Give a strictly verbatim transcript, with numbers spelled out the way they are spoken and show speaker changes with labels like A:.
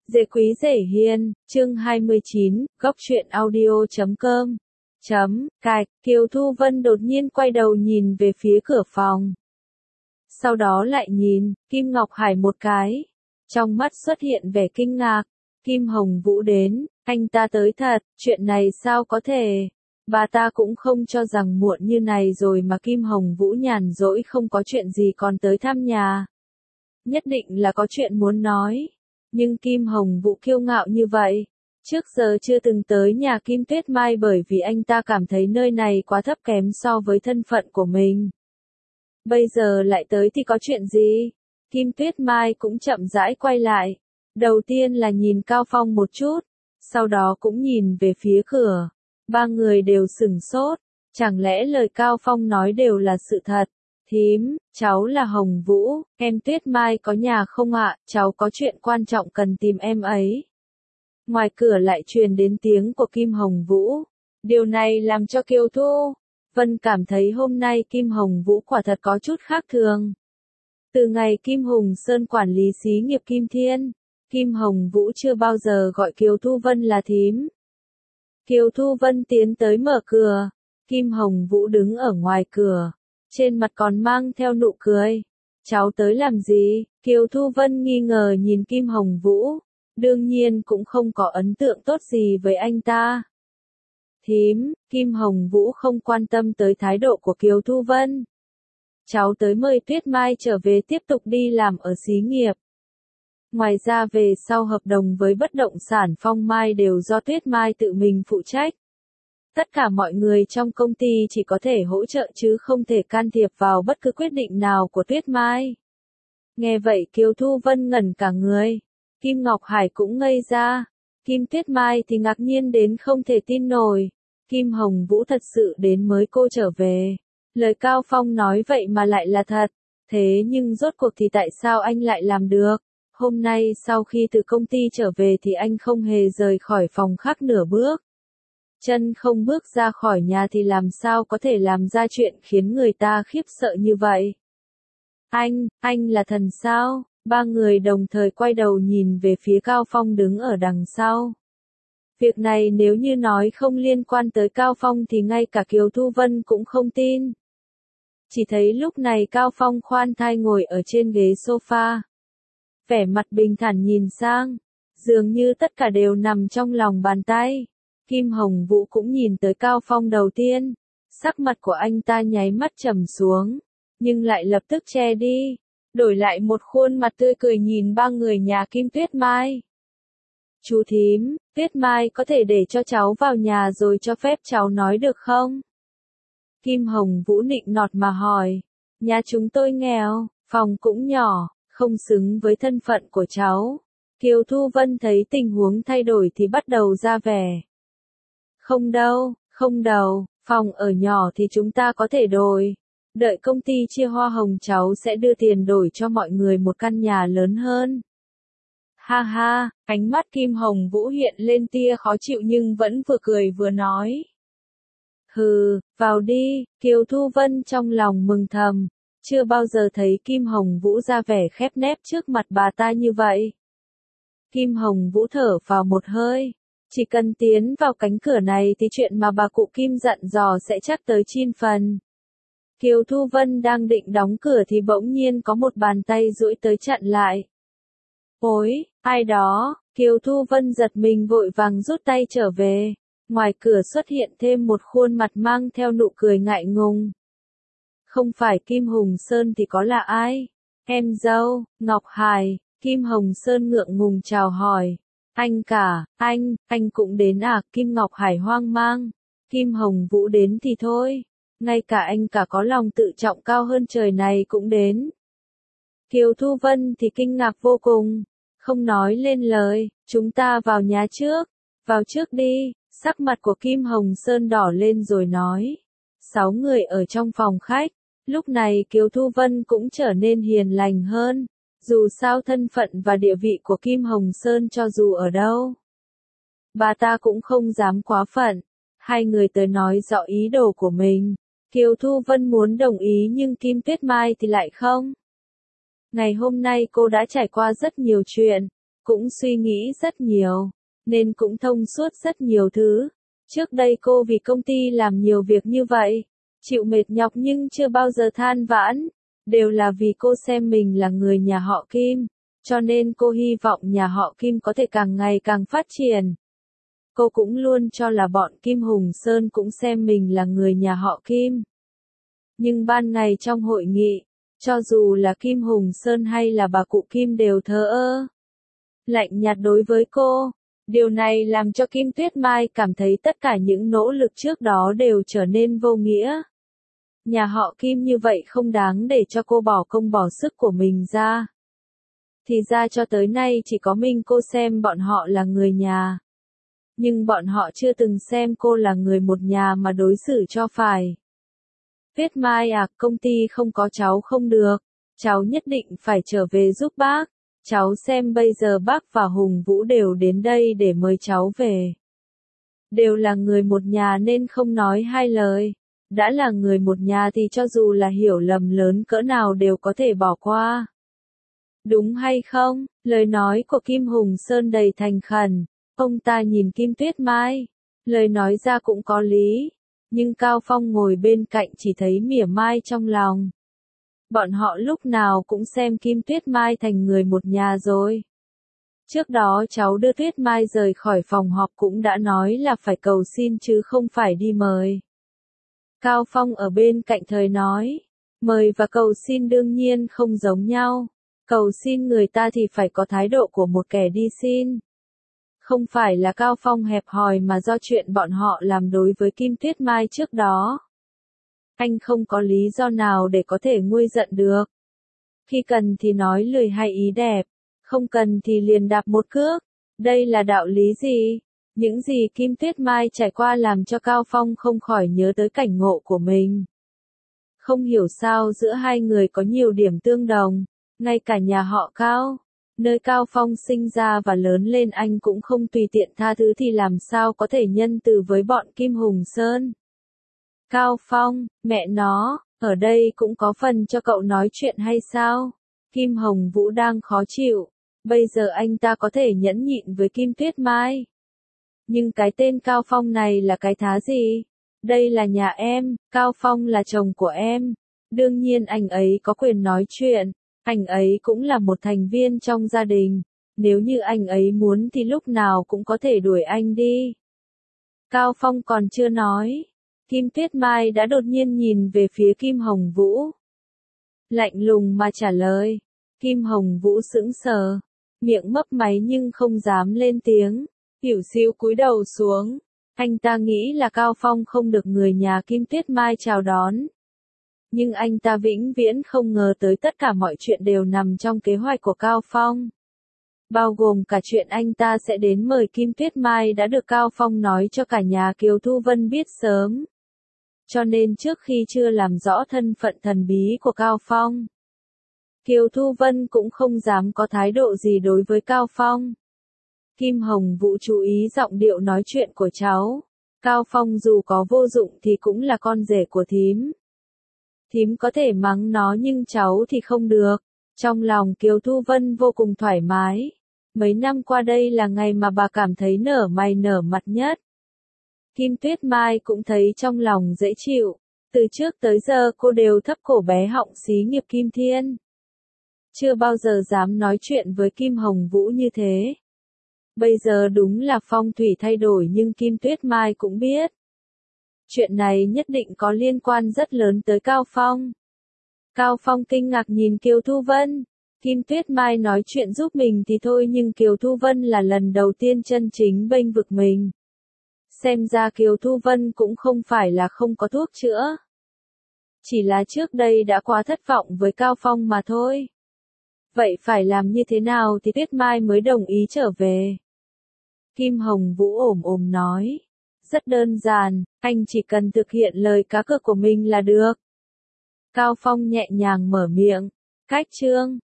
A: Dễ quý dễ hiền, chương hai mươi chín, góc truyện audio chấm com. Chấm, cạch, Kiều Thu Vân đột nhiên quay đầu nhìn về phía cửa phòng. Sau đó lại nhìn, Kim Ngọc Hải một cái. Trong mắt xuất hiện vẻ kinh ngạc. Kim Hồng Vũ đến, anh ta tới thật, chuyện này sao có thể. Bà ta cũng không cho rằng muộn như này rồi mà Kim Hồng Vũ nhàn rỗi không có chuyện gì còn tới thăm nhà. Nhất định là có chuyện muốn nói. Nhưng Kim Hồng Vũ kiêu ngạo như vậy. Trước giờ chưa từng tới nhà Kim Tuyết Mai bởi vì anh ta cảm thấy nơi này quá thấp kém so với thân phận của mình. Bây giờ lại tới thì có chuyện gì? Kim Tuyết Mai cũng chậm rãi quay lại. Đầu tiên là nhìn Cao Phong một chút. Sau đó cũng nhìn về phía cửa. Ba người đều sửng sốt. Chẳng lẽ lời Cao Phong nói đều là sự thật? Thím, cháu là Hồng Vũ, em Tuyết Mai có nhà không ạ, cháu có chuyện quan trọng cần tìm em ấy. Ngoài cửa lại truyền đến tiếng của Kim Hồng Vũ. Điều này làm cho Kiều Thu Vân cảm thấy hôm nay Kim Hồng Vũ quả thật có chút khác thường. Từ ngày Kim Hùng Sơn quản lý xí nghiệp Kim Thiên, Kim Hồng Vũ chưa bao giờ gọi Kiều Thu Vân là thím. Kiều Thu Vân tiến tới mở cửa, Kim Hồng Vũ đứng ở ngoài cửa. Trên mặt còn mang theo nụ cười. Cháu tới làm gì? Kiều Thu Vân nghi ngờ nhìn Kim Hồng Vũ. Đương nhiên cũng không có ấn tượng tốt gì với anh ta. Thím, Kim Hồng Vũ không quan tâm tới thái độ của Kiều Thu Vân. Cháu tới mời Tuyết Mai trở về tiếp tục đi làm ở xí nghiệp. Ngoài ra về sau hợp đồng với bất động sản Phong Mai đều do Tuyết Mai tự mình phụ trách. Tất cả mọi người trong công ty chỉ có thể hỗ trợ chứ không thể can thiệp vào bất cứ quyết định nào của Tuyết Mai. Nghe vậy Kiều Thu Vân ngẩn cả người. Kim Ngọc Hải cũng ngây ra. Kim Tuyết Mai thì ngạc nhiên đến không thể tin nổi. Kim Hồng Vũ thật sự đến mới cô trở về. Lời Cao Phong nói vậy mà lại là thật. Thế nhưng rốt cuộc thì tại sao anh lại làm được? Hôm nay sau khi từ công ty trở về thì anh không hề rời khỏi phòng khách nửa bước. Chân không bước ra khỏi nhà thì làm sao có thể làm ra chuyện khiến người ta khiếp sợ như vậy. Anh, anh là thần sao? Ba người đồng thời quay đầu nhìn về phía Cao Phong đứng ở đằng sau. Việc này nếu như nói không liên quan tới Cao Phong thì ngay cả Kiều Thu Vân cũng không tin. Chỉ thấy lúc này Cao Phong khoan thai ngồi ở trên ghế sofa. Vẻ mặt bình thản nhìn sang. Dường như tất cả đều nằm trong lòng bàn tay. Kim Hồng Vũ cũng nhìn tới Cao Phong đầu tiên. Sắc mặt của anh ta nháy mắt trầm xuống. Nhưng lại lập tức che đi. Đổi lại một khuôn mặt tươi cười nhìn ba người nhà Kim Tuyết Mai. Chú thím, Tuyết Mai có thể để cho cháu vào nhà rồi cho phép cháu nói được không? Kim Hồng Vũ nịnh nọt mà hỏi. Nhà chúng tôi nghèo, phòng cũng nhỏ, không xứng với thân phận của cháu. Kiều Thu Vân thấy tình huống thay đổi thì bắt đầu ra vẻ. Không đâu, không đâu, phòng ở nhỏ thì chúng ta có thể đổi. Đợi công ty chia hoa hồng cháu sẽ đưa tiền đổi cho mọi người một căn nhà lớn hơn. Ha ha, ánh mắt Kim Hồng Vũ hiện lên tia khó chịu nhưng vẫn vừa cười vừa nói. Hừ, vào đi, Kiều Thu Vân trong lòng mừng thầm. Chưa bao giờ thấy Kim Hồng Vũ ra vẻ khép nép trước mặt bà ta như vậy. Kim Hồng Vũ thở vào một hơi. Chỉ cần tiến vào cánh cửa này thì chuyện mà bà cụ Kim dặn dò sẽ chắc tới chín phần. Kiều Thu Vân đang định đóng cửa thì bỗng nhiên có một bàn tay duỗi tới chặn lại. Ôi, ai đó? Kiều Thu Vân giật mình vội vàng rút tay trở về. Ngoài cửa xuất hiện thêm một khuôn mặt mang theo nụ cười ngại ngùng. Không phải Kim Hùng Sơn thì có là ai? Em dâu, Ngọc Hải. Kim Hồng Sơn ngượng ngùng chào hỏi. Anh cả, anh, anh cũng đến à? Kim Ngọc Hải hoang mang. Kim Hồng Vũ đến thì thôi. Ngay cả anh cả có lòng tự trọng cao hơn trời này cũng đến. Kiều Thu Vân thì kinh ngạc vô cùng. Không nói lên lời, chúng ta vào nhà trước. Vào trước đi, sắc mặt của Kim Hồng Sơn đỏ lên rồi nói. Sáu người ở trong phòng khách. Lúc này Kiều Thu Vân cũng trở nên hiền lành hơn. Dù sao thân phận và địa vị của Kim Hồng Sơn cho dù ở đâu, bà ta cũng không dám quá phận. Hai người tới nói rõ ý đồ của mình. Kiều Thu Vân muốn đồng ý nhưng Kim Tuyết Mai thì lại không. Ngày hôm nay cô đã trải qua rất nhiều chuyện. cũng suy nghĩ rất nhiều, nên cũng thông suốt rất nhiều thứ. Trước đây cô vì công ty làm nhiều việc như vậy, chịu mệt nhọc nhưng chưa bao giờ than vãn, đều là vì cô xem mình là người nhà họ Kim, cho nên cô hy vọng nhà họ Kim có thể càng ngày càng phát triển. Cô cũng luôn cho là bọn Kim Hùng Sơn cũng xem mình là người nhà họ Kim. Nhưng ban ngày trong hội nghị, cho dù là Kim Hùng Sơn hay là bà cụ Kim đều thờ ơ, lạnh nhạt đối với cô. Điều này làm cho Kim Tuyết Mai cảm thấy tất cả những nỗ lực trước đó đều trở nên vô nghĩa. Nhà họ Kim như vậy không đáng để cho cô bỏ công bỏ sức của mình ra. Thì ra cho tới nay chỉ có mình cô xem bọn họ là người nhà. Nhưng bọn họ chưa từng xem cô là người một nhà mà đối xử cho phải. Tuyết Mai à, công ty không có cháu không được. Cháu nhất định phải trở về giúp bác. Cháu xem bây giờ bác và Hùng Vũ đều đến đây để mời cháu về. Đều là người một nhà nên không nói hai lời. Đã là người một nhà thì cho dù là hiểu lầm lớn cỡ nào đều có thể bỏ qua. Đúng hay không? Lời nói của Kim Hùng Sơn đầy thành khẩn. Ông ta nhìn Kim Tuyết Mai. Lời nói ra cũng có lý. Nhưng Cao Phong ngồi bên cạnh chỉ thấy mỉa mai trong lòng. Bọn họ lúc nào cũng xem Kim Tuyết Mai thành người một nhà rồi. Trước đó cháu đưa Tuyết Mai rời khỏi phòng họp cũng đã nói là phải cầu xin chứ không phải đi mời. Cao Phong ở bên cạnh thời nói, mời và cầu xin đương nhiên không giống nhau. Cầu xin người ta thì phải có thái độ của một kẻ đi xin. Không phải là Cao Phong hẹp hòi mà do chuyện bọn họ làm đối với Kim Tuyết Mai trước đó. Anh không có lý do nào để có thể nguôi giận được. Khi cần thì nói lời hay ý đẹp, không cần thì liền đạp một cước. Đây là đạo lý gì? Những gì Kim Tuyết Mai trải qua làm cho Cao Phong không khỏi nhớ tới cảnh ngộ của mình. Không hiểu sao giữa hai người có nhiều điểm tương đồng, ngay cả nhà họ Cao, nơi Cao Phong sinh ra và lớn lên anh cũng không tùy tiện tha thứ thì làm sao có thể nhân từ với bọn Kim Hùng Sơn. Cao Phong, mẹ nó, ở đây cũng có phần cho cậu nói chuyện hay sao? Kim Hồng Vũ đang khó chịu, bây giờ anh ta có thể nhẫn nhịn với Kim Tuyết Mai. Nhưng cái tên Cao Phong này là cái thá gì? Đây là nhà em, Cao Phong là chồng của em. Đương nhiên anh ấy có quyền nói chuyện, anh ấy cũng là một thành viên trong gia đình. Nếu như anh ấy muốn thì lúc nào cũng có thể đuổi anh đi. Cao Phong còn chưa nói. Kim Tuyết Mai đã đột nhiên nhìn về phía Kim Hồng Vũ. Lạnh lùng mà trả lời. Kim Hồng Vũ sững sờ, miệng mấp máy nhưng không dám lên tiếng, tiểu xíu cúi đầu xuống. Anh ta nghĩ là Cao Phong không được người nhà Kim Tuyết Mai chào đón. Nhưng anh ta vĩnh viễn không ngờ tới tất cả mọi chuyện đều nằm trong kế hoạch của Cao Phong. Bao gồm cả chuyện anh ta sẽ đến mời Kim Tuyết Mai đã được Cao Phong nói cho cả nhà Kiều Thu Vân biết sớm. Cho nên trước khi chưa làm rõ thân phận thần bí của Cao Phong, Kiều Thu Vân cũng không dám có thái độ gì đối với Cao Phong. Kim Hồng Vũ chú ý giọng điệu nói chuyện của cháu. Cao Phong dù có vô dụng thì cũng là con rể của thím. Thím có thể mắng nó nhưng cháu thì không được. Trong lòng Kiều Thu Vân vô cùng thoải mái. Mấy năm qua đây là ngày mà bà cảm thấy nở mày nở mặt nhất. Kim Tuyết Mai cũng thấy trong lòng dễ chịu. Từ trước tới giờ cô đều thấp cổ bé họng xí nghiệp Kim Thiên. Chưa bao giờ dám nói chuyện với Kim Hồng Vũ như thế. Bây giờ đúng là phong thủy thay đổi nhưng Kim Tuyết Mai cũng biết. Chuyện này nhất định có liên quan rất lớn tới Cao Phong. Cao Phong kinh ngạc nhìn Kiều Thu Vân. Kim Tuyết Mai nói chuyện giúp mình thì thôi nhưng Kiều Thu Vân là lần đầu tiên chân chính bênh vực mình. Xem ra Kiều Thu Vân cũng không phải là không có thuốc chữa. Chỉ là trước đây đã quá thất vọng với Cao Phong mà thôi. Vậy phải làm như thế nào thì Tuyết Mai mới đồng ý trở về? Kim Hồng Vũ ồm ồm nói. Rất đơn giản, anh chỉ cần thực hiện lời cá cược của mình là được. Cao Phong nhẹ nhàng mở miệng. Cách chương